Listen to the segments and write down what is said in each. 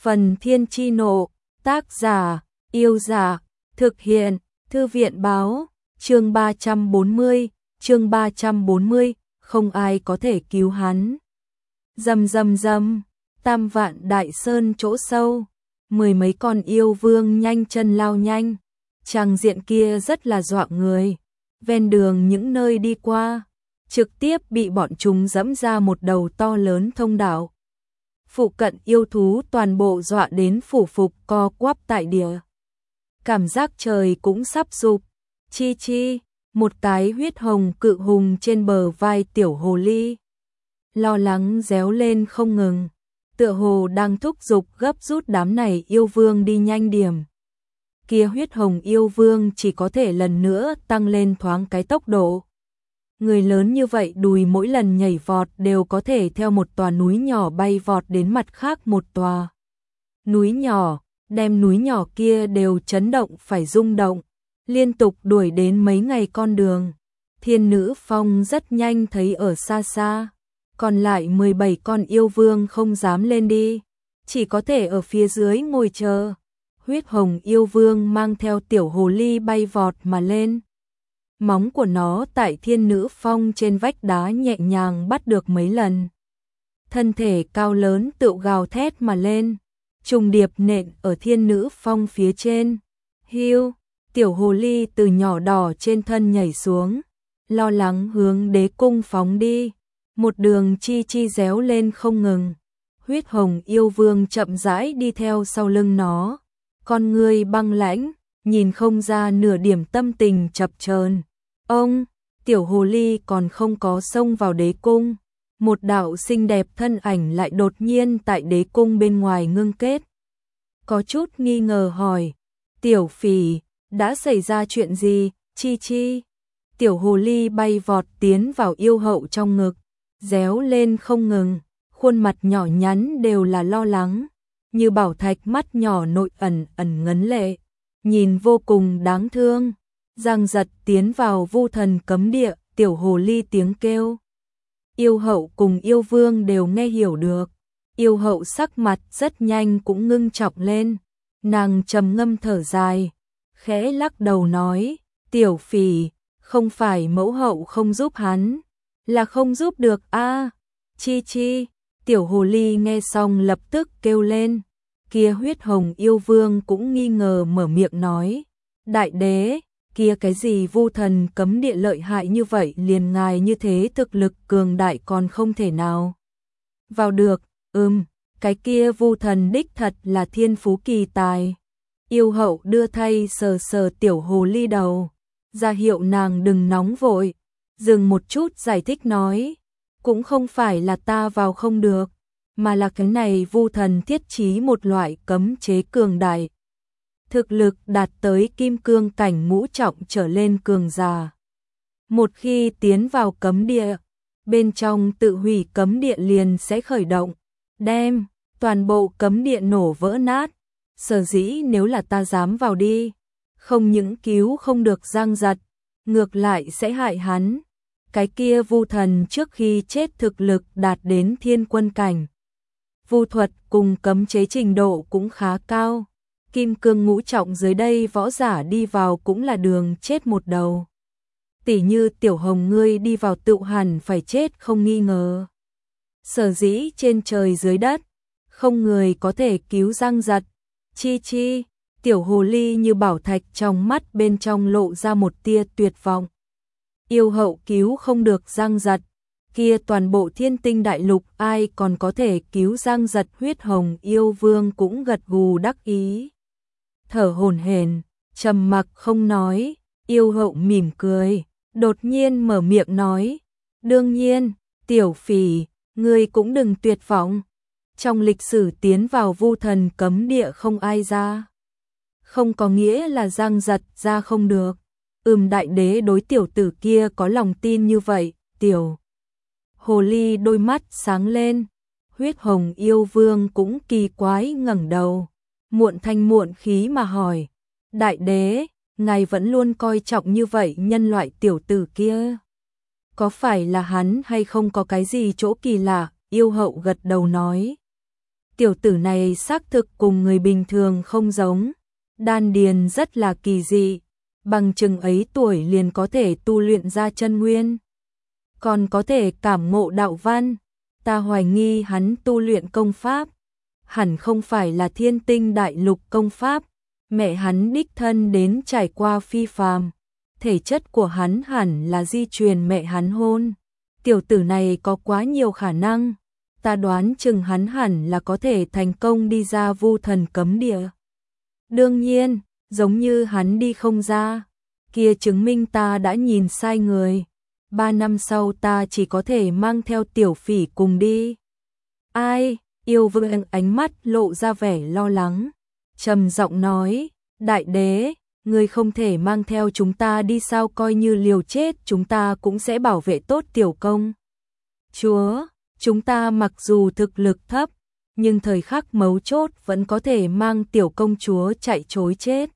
Phần Thiên Chi Nộ, tác giả, Yêu Dạ, thực hiện, Thư viện Báo, chương 340, không ai có thể cứu hắn. Rầm rầm rầm, Tam Vạn Đại Sơn chỗ sâu, mười mấy con yêu vương nhanh chân lao nhanh, tràng diện kia rất là dọa người, ven đường những nơi đi qua, trực tiếp bị bọn chúng dẫm ra một đầu to lớn thông đạo. Phụ cận yêu thú toàn bộ dọa đến phủ phục co quắp tại địa. Cảm giác trời cũng sắp sụp. Chi chi, một cái huyết hồng cự hùng trên bờ vai tiểu hồ ly. Lo lắng réo lên không ngừng. Tựa hồ đang thúc giục gấp rút đám này yêu vương đi nhanh điểm. Kia huyết hồng yêu vương chỉ có thể lần nữa tăng lên thoáng cái tốc độ. Người lớn như vậy đùi mỗi lần nhảy vọt đều có thể theo một tòa núi nhỏ bay vọt đến mặt khác một tòa núi nhỏ, đem núi nhỏ kia đều chấn động phải rung động, liên tục đuổi đến mấy ngày con đường. Thiên Nữ Phong rất nhanh thấy ở xa xa, còn lại 17 con yêu vương không dám lên đi, chỉ có thể ở phía dưới ngồi chờ. Huyết hồng yêu vương mang theo tiểu hồ ly bay vọt mà lên. Móng của nó tại Thiên Nữ Phong trên vách đá nhẹ nhàng bắt được mấy lần. Thân thể cao lớn tự gào thét mà lên, trùng điệp nện ở Thiên Nữ Phong phía trên. Hiu, tiểu hồ ly từ nhỏ đỏ trên thân nhảy xuống, lo lắng hướng đế cung phóng đi. Một đường chi chi réo lên không ngừng. Huyết hồng yêu vương chậm rãi đi theo sau lưng nó, con người băng lãnh, nhìn không ra nửa điểm tâm tình chập chờn. Ông, tiểu hồ ly còn không có xông vào đế cung, một đạo xinh đẹp thân ảnh lại đột nhiên tại đế cung bên ngoài ngưng kết. Có chút nghi ngờ hỏi, tiểu phỉ, đã xảy ra chuyện gì, chi chi? Tiểu hồ ly bay vọt tiến vào yêu hậu trong ngực, réo lên không ngừng, khuôn mặt nhỏ nhắn đều là lo lắng, như bảo thạch mắt nhỏ nội ẩn ngấn lệ, nhìn vô cùng đáng thương. Giang giật tiến vào vu thần cấm địa, tiểu hồ ly tiếng kêu. Yêu hậu cùng yêu vương đều nghe hiểu được. Yêu hậu sắc mặt rất nhanh cũng ngưng trọng lên. Nàng trầm ngâm thở dài, khẽ lắc đầu nói, tiểu phỉ, không phải mẫu hậu không giúp hắn, là không giúp được a. Chi chi, tiểu hồ ly nghe xong lập tức kêu lên. Kia huyết hồng yêu vương cũng nghi ngờ mở miệng nói, đại đế, kia cái gì vu thần cấm địa lợi hại như vậy, liền ngài như thế thực lực cường đại còn không thể nào vào được. Cái kia vu thần đích thật là thiên phú kỳ tài. Yêu hậu đưa thay sờ sờ tiểu hồ ly đầu, ra hiệu nàng đừng nóng vội, dừng một chút giải thích nói, cũng không phải là ta vào không được, mà là cái này vu thần thiết trí một loại cấm chế cường đại. Thực lực đạt tới kim cương cảnh ngũ trọng trở lên cường giả. Một khi tiến vào cấm địa, bên trong tự hủy cấm địa liền sẽ khởi động, đem toàn bộ cấm địa nổ vỡ nát. Sở dĩ nếu là ta dám vào đi, không những cứu không được Giang Giật, ngược lại sẽ hại hắn. Cái kia vu thần trước khi chết thực lực đạt đến thiên quân cảnh. Vu thuật cùng cấm chế trình độ cũng khá cao. Kim cương ngũ trọng dưới đây võ giả đi vào cũng là đường chết một đầu. Tỉ như tiểu hồng ngươi đi vào tự hẳn phải chết không nghi ngờ. Sở dĩ trên trời dưới đất, không người có thể cứu Giang Giật. Chi chi, tiểu hồ ly như bảo thạch trong mắt bên trong lộ ra một tia tuyệt vọng. Yêu hậu cứu không được Giang Giật, kia toàn bộ thiên tinh đại lục ai còn có thể cứu Giang Giật. Huyết hồng yêu vương cũng gật gù đắc ý, thở hổn hển, trầm mặc không nói. Yêu hậu mỉm cười, đột nhiên mở miệng nói, đương nhiên, tiểu phỉ, ngươi cũng đừng tuyệt vọng. Trong lịch sử tiến vào vu thần cấm địa không ai ra, không có nghĩa là Giang Giật ra không được. Đại đế đối tiểu tử kia có lòng tin như vậy. Tiểu hồ ly đôi mắt sáng lên. Huyết hồng yêu vương cũng kỳ quái ngẩng đầu, muộn thanh muộn khí mà hỏi, đại đế, ngài vẫn luôn coi trọng như vậy nhân loại tiểu tử kia, có phải là hắn hay không có cái gì chỗ kỳ lạ? Yêu hậu gật đầu nói, Tiểu tử này xác thực cùng người bình thường không giống, đan điền rất là kỳ dị, bằng chừng ấy tuổi liền có thể tu luyện ra chân nguyên, còn có thể cảm ngộ đạo văn. Ta hoài nghi hắn tu luyện công pháp, hẳn không phải là Thiên Tinh Đại Lục công pháp, mẹ hắn đích thân đến trải qua phi phàm, thể chất của hắn hẳn là di truyền mẹ hắn hôn. Tiểu tử này có quá nhiều khả năng, ta đoán chừng hắn hẳn là có thể thành công đi ra Vu Thần Cấm Địa. Đương nhiên, giống như hắn đi không ra, kia chứng minh ta đã nhìn sai người. 3 năm sau ta chỉ có thể mang theo Tiểu Phỉ cùng đi. Ai? Yêu Vương ánh mắt lộ ra vẻ lo lắng, trầm giọng nói, đại đế, ngươi không thể mang theo chúng ta đi sao? Coi như liều chết chúng ta cũng sẽ bảo vệ tốt tiểu công chúa. Chúng ta mặc dù thực lực thấp, nhưng thời khắc mấu chốt vẫn có thể mang tiểu công chúa chạy trối chết.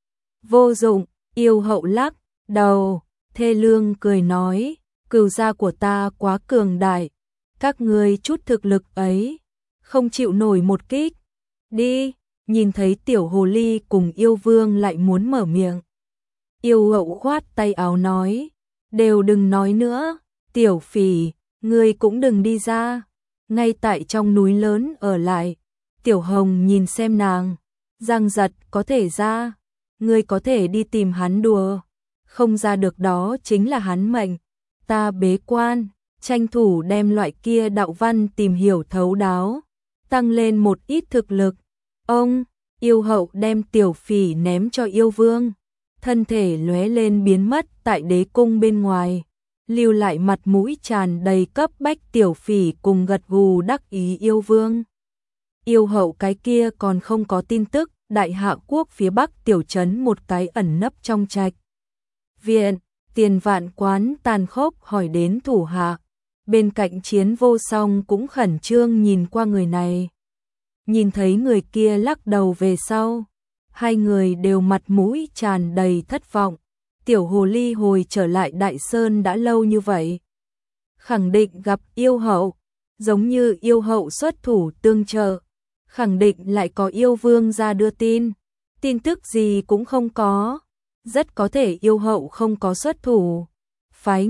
Vô dụng, Yêu Hậu lắc đầu, thê lương cười nói, cửu gia của ta quá cường đại, các ngươi chút thực lực ấy, không chịu nổi một kích. Đi, nhìn thấy tiểu hồ ly cùng Yêu Vương lại muốn mở miệng. Yêu Hậu khoát tay áo nói, đều đừng nói nữa, Tiểu Phỉ, ngươi cũng đừng đi ra, ngay tại trong núi lớn ở lại. Tiểu Hồng nhìn xem nàng, Giang Giật có thể ra, ngươi có thể đi tìm hắn đùa, không ra được đó chính là hắn mệnh. Ta bế quan, tranh thủ đem loại kia đạo văn tìm hiểu thấu đáo, tăng lên một ít thực lực. Ông, Yêu Hậu đem Tiểu Phỉ ném cho Yêu Vương, thân thể lóe lên biến mất tại đế cung bên ngoài, lưu lại mặt mũi tràn đầy cấp bách Tiểu Phỉ cùng gật gù đắc ý Yêu Vương. Yêu Hậu cái kia còn không có tin tức, Đại Hạ quốc phía bắc tiểu trấn một cái ẩn nấp trong trạch viện, Tiền Vạn Quán tàn khốc hỏi đến thủ hạ, bên cạnh Chiến Vô Song cũng khẩn trương nhìn qua người này. Nhìn thấy người kia lắc đầu về sau, hai người đều mặt mũi tràn đầy thất vọng. Tiểu hồ ly hồi trở lại Đại Sơn đã lâu như vậy, khẳng định gặp Yêu Hậu, giống như Yêu Hậu xuất thủ tương trợ, khẳng định lại có Yêu Vương ra đưa tin, tin tức gì cũng không có, rất có thể Yêu Hậu không có xuất thủ, phái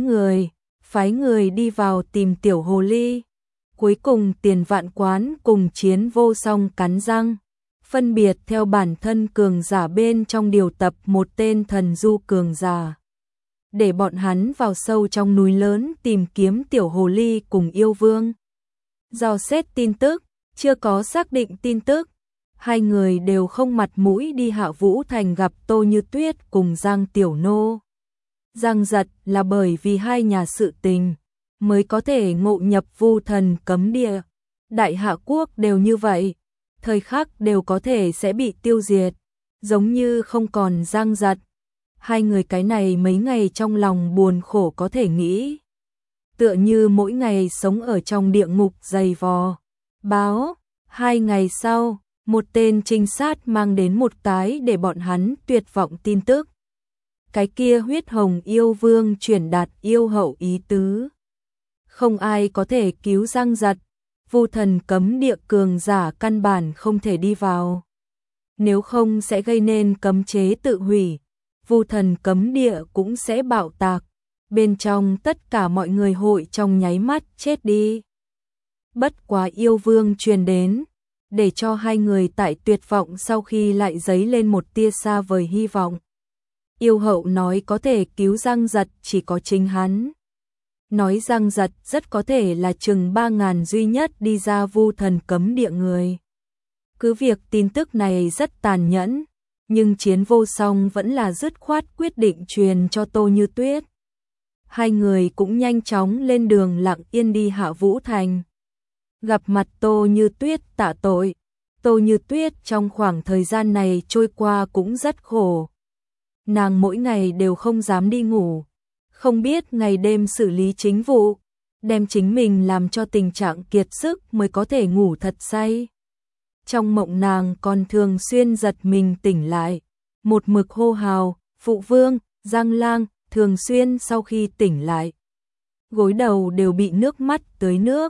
người đi vào tìm tiểu hồ ly. Cuối cùng Tiền Vạn Quán cùng Chiến Vô Song cắn răng, phân biệt theo bản thân cường giả bên trong điều tập một tên thần du cường giả, để bọn hắn vào sâu trong núi lớn tìm kiếm tiểu hồ ly cùng Yêu Vương. Dò xét tin tức, chưa có xác định tin tức, hai người đều không mặt mũi đi Hạ Vũ Thành gặp Tô Như Tuyết cùng Giang Tiểu Nô. Giang Giật là bởi vì hai nhà sự tình mới có thể ngộ nhập Vu Thần Cấm Địa. Đại Hạ quốc đều như vậy, thời khắc đều có thể sẽ bị tiêu diệt, giống như không còn Giang Giật. Hai người cái này mấy ngày trong lòng buồn khổ có thể nghĩ, tựa như mỗi ngày sống ở trong địa ngục dày vò. Báo, 2 ngày sau, một tên trinh sát mang đến một cái để bọn hắn tuyệt vọng tin tức. Cái kia huyết hồng Yêu Vương truyền đạt Yêu Hậu ý tứ, không ai có thể cứu Giang Giật, Vu Thần Cấm Địa cường giả căn bản không thể đi vào, nếu không sẽ gây nên cấm chế tự hủy, Vu Thần Cấm Địa cũng sẽ bạo tạc, bên trong tất cả mọi người hội trong nháy mắt chết đi. Bất quá Yêu Vương truyền đến, để cho hai người tại tuyệt vọng sau khi lại dấy lên một tia xa vời hy vọng. Yêu Hậu nói có thể cứu Giang Giật chỉ có chính hắn. Nói Giang Giật rất có thể là chừng 3.000 duy nhất đi ra Vu Thần Cấm Địa người. Cứ việc tin tức này rất tàn nhẫn, nhưng Chiến Vô Song vẫn là dứt khoát quyết định truyền cho Tô Như Tuyết. Hai người cũng nhanh chóng lên đường lặng yên đi Hạ Vũ Thành. Gặp mặt Tô Như Tuyết tạ tội. Tô Như Tuyết trong khoảng thời gian này trôi qua cũng rất khổ. Nàng mỗi ngày đều không dám đi ngủ, không biết ngày đêm xử lý chính vụ, đem chính mình làm cho tình trạng kiệt sức mới có thể ngủ thật say. Trong mộng nàng còn thường xuyên giật mình tỉnh lại, một mực hô hào, phụ vương, Giang Lang, thường xuyên sau khi tỉnh lại, gối đầu đều bị nước mắt tưới nước.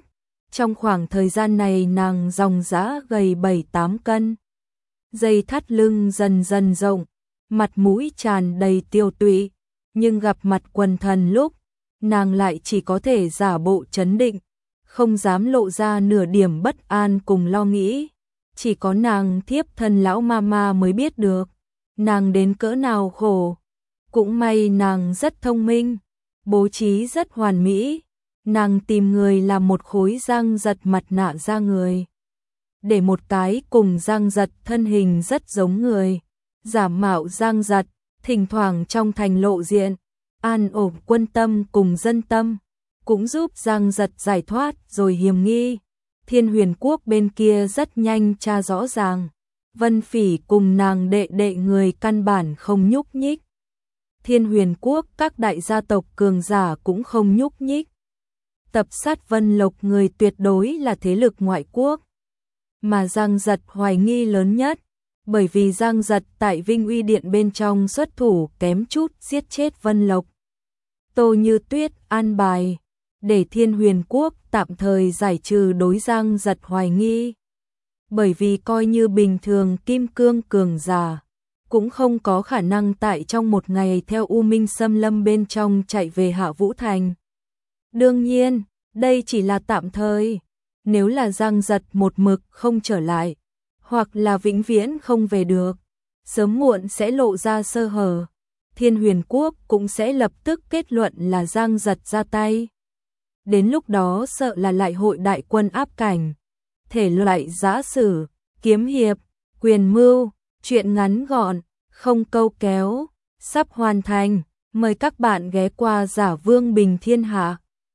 Trong khoảng thời gian này nàng dòng dã gầy 7-8 cân. Dây thắt lưng dần dần rộng, mặt mũi tràn đầy tiêu tụy, nhưng gặp mặt quần thần lúc, nàng lại chỉ có thể giả bộ trấn định, không dám lộ ra nửa điểm bất an cùng lo nghĩ. Chỉ có nàng thiếp thân lão mama mới biết được, nàng đến cỡ nào khổ. Cũng may nàng rất thông minh, bố trí rất hoàn mỹ, nàng tìm người làm một khối Giang Giật mặt nạ ra người. Để một cái cùng Giang Giật thân hình rất giống người, giả mạo Giang Giật, thỉnh thoảng trong thành lộ diện, an ổn quân tâm cùng dân tâm, cũng giúp Giang Giật giải thoát rồi hiểm nghi. Thiên Huyền Quốc bên kia rất nhanh tra rõ ràng, Vân Phỉ cùng nàng đệ đệ người căn bản không nhúc nhích. Thiên Huyền Quốc các đại gia tộc cường giả cũng không nhúc nhích. Tập sát Vân Lộc người tuyệt đối là thế lực ngoại quốc. Mà Giang Giật hoài nghi lớn nhất, bởi vì Giang Giật tại Vinh Uy Điện bên trong xuất thủ kém chút giết chết Vân Lộc. Tô Như Tuyết an bài, để Thiên Huyền Quốc tạm thời giải trừ đối Giang Giật hoài nghi. Bởi vì coi như bình thường kim cương cường giả, cũng không có khả năng tại trong một ngày theo U Minh Xâm Lâm bên trong chạy về Hạ Vũ Thành. Đương nhiên, đây chỉ là tạm thời. Nếu là Giang Giật một mực không trở lại, hoặc là vĩnh viễn không về được, sớm muộn sẽ lộ ra sơ hở. Thiên Huyền Quốc cũng sẽ lập tức kết luận là Giang Giật ra tay. Đến lúc đó sợ là lại hội đại quân áp cảnh. Thể loại giã sử, kiếm hiệp, quyền mưu, truyện ngắn gọn, không câu kéo, sắp hoàn thành. Mời các bạn ghé qua Giả Vương Bình Thiên Hạ.